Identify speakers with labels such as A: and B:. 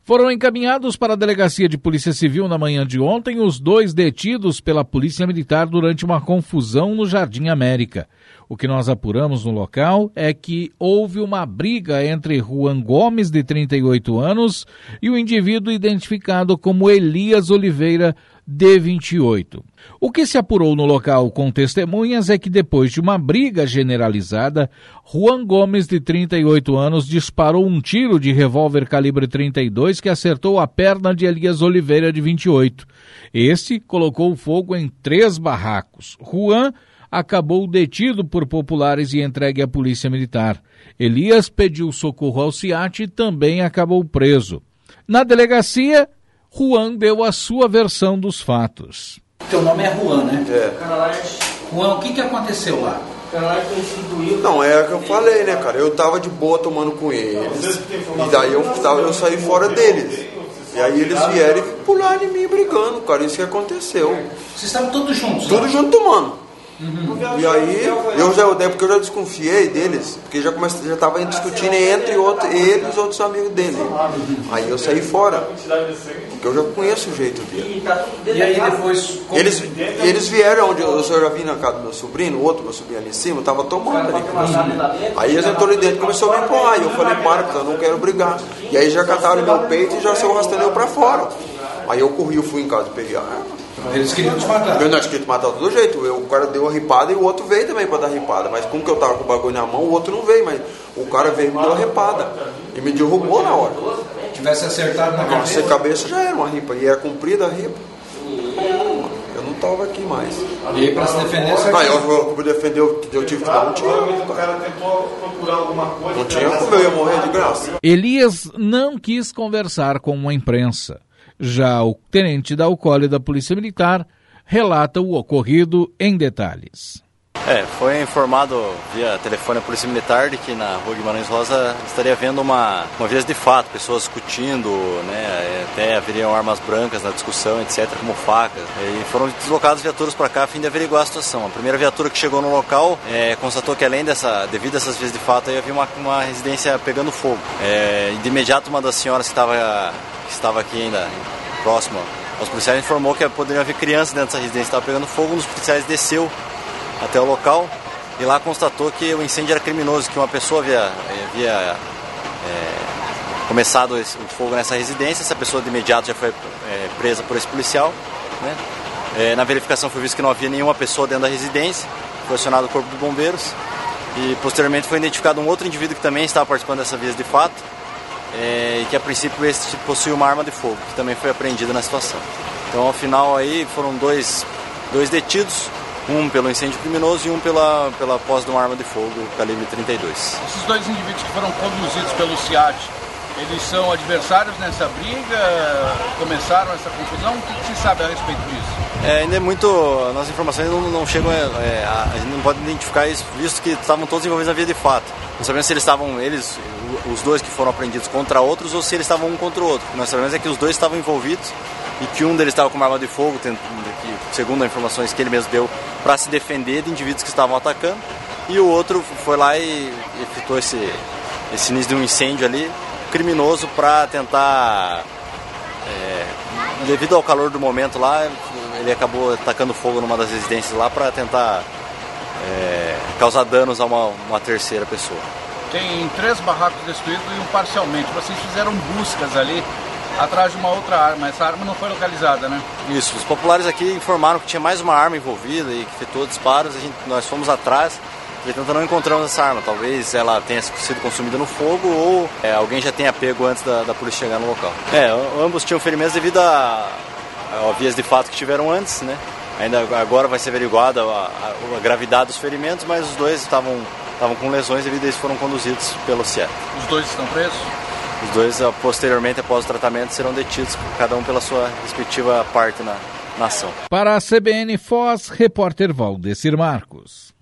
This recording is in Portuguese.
A: Foram encaminhados para a Delegacia de Polícia Civil na manhã de ontem os 2 detidos pela Polícia Militar durante uma confusão no Jardim América. O que nós apuramos no local é que houve uma briga entre Juan Gomes, de 38 anos, e o indivíduo identificado como Elias Oliveira, de 28. O que se apurou no local com testemunhas é que depois de uma briga generalizada, Juan Gomes, de 38 anos, disparou um tiro de revólver calibre 32 que acertou a perna de Elias Oliveira, de 28. Este colocou fogo em 3 barracos. Juan acabou detido por populares e entregue à Polícia Militar. Elias pediu socorro ao SIAT e também acabou preso. Na delegacia, Juan deu a sua versão dos fatos.
B: Teu nome é Juan, né?
C: É.
B: Juan, o que aconteceu lá?
C: Não, é o que eu falei, né, cara? Eu tava de boa tomando com eles. E daí eu saí fora deles. E aí eles vieram e pularam em mim brigando, cara. Isso que aconteceu.
B: Vocês estavam todos juntos?
C: Tudo junto tomando. E aí, eu já desconfiei deles, porque já estava discutindo entre ele e os outros amigos dele. Aí eu saí fora, porque eu já conheço o jeito dele.
B: E aí depois...
C: Eles vieram onde eu já vi na casa do meu sobrinho, o outro meu sobrinho ali em cima, estava tomando ali. Aí eles entrou ali dentro e começou a me empurrar. E eu falei, para, porque eu não quero brigar. E aí já cataram meu peito e já saiu arrastando eu pra fora. Aí eu corri, eu fui em casa e peguei a arma.
B: Eles queriam te matar.
C: Eu não queria te matar de todo jeito. O cara deu a ripada e o outro veio também para dar ripada. Mas como que eu tava com o bagulho na mão, o outro não veio. Mas o cara veio e me deu a ripada. E me derrubou na hora.
B: Tivesse acertado na cabeça.
C: Se a cabeça já era uma ripa. E era comprida a ripa. Eu não tava aqui mais.
B: E aí, para se defender, você...
C: Eu me defender, eu tive que dar um tiro.
D: O cara tentou procurar alguma coisa.
C: Não tinha como eu ia morrer de graça.
A: Elias não quis conversar com a imprensa. Já o tenente da Alcoole da Polícia Militar relata o ocorrido em detalhes.
E: Foi informado via telefone à Polícia Militar de que na Rua Guimarães Rosa estaria havendo uma vias de fato, pessoas discutindo, né, até haveriam armas brancas na discussão, etc., como facas. E foram deslocadas viaturas para cá a fim de averiguar a situação. A primeira viatura que chegou no local constatou que devido a essas vias de fato, aí havia uma residência pegando fogo. De imediato, uma das senhoras que estava aqui ainda próximo aos policiais informou que poderiam haver crianças dentro dessa residência que estava pegando fogo. Um dos policiais desceu até o local e lá constatou que o incêndio era criminoso, que uma pessoa havia começado o fogo nessa residência. Essa pessoa de imediato já foi presa por esse policial, né? Na verificação foi visto que não havia nenhuma pessoa dentro da residência, foi acionado o Corpo de Bombeiros e posteriormente foi identificado um outro indivíduo que também estava participando dessa vias de fato e que a princípio esse possui uma arma de fogo, que também foi apreendida na situação. Então ao final aí foram dois detidos, um pelo incêndio criminoso e um pela posse de uma arma de fogo calibre 32.
F: Esses 2 indivíduos que foram conduzidos pelo SIAT, eles são adversários nessa briga? Começaram essa confusão? O que se sabe a respeito disso?
E: Ainda é muito... Nossas informações não chegam... a gente não pode identificar isso, visto que estavam todos envolvidos na via de fato. Não sabemos se os 2 que foram apreendidos contra outros ou se eles estavam um contra o outro. O que nós sabemos é que os 2 estavam envolvidos e que um deles estava com uma arma de fogo, segundo as informações que ele mesmo deu, para se defender de indivíduos que estavam atacando, e o outro foi lá e efetuou esse início de um incêndio ali, criminoso, para tentar, devido ao calor do momento lá, ele acabou atacando fogo numa das residências lá para tentar causar danos a uma terceira pessoa.
F: Tem 3 barracos destruídos e um parcialmente. Vocês fizeram buscas ali atrás de uma outra arma. Essa arma não foi localizada, né?
E: Isso, os populares aqui informaram que tinha mais uma arma envolvida e que efetuou disparos. Nós fomos atrás, entretanto não encontramos essa arma. Talvez ela tenha sido consumida no fogo ou alguém já tenha pego antes da polícia chegar no local. Ambos tinham ferimentos devido a vias de fato que tiveram antes, né? Ainda agora vai ser averiguada a gravidade dos ferimentos, mas os 2 estavam com lesões devido a isso foram conduzidos pelo SIAT.
F: Os 2 estão presos?
E: Os 2, posteriormente, após o tratamento, serão detidos, cada um pela sua respectiva parte na ação.
A: Para a CBN Foz, repórter Valdecir Marcos.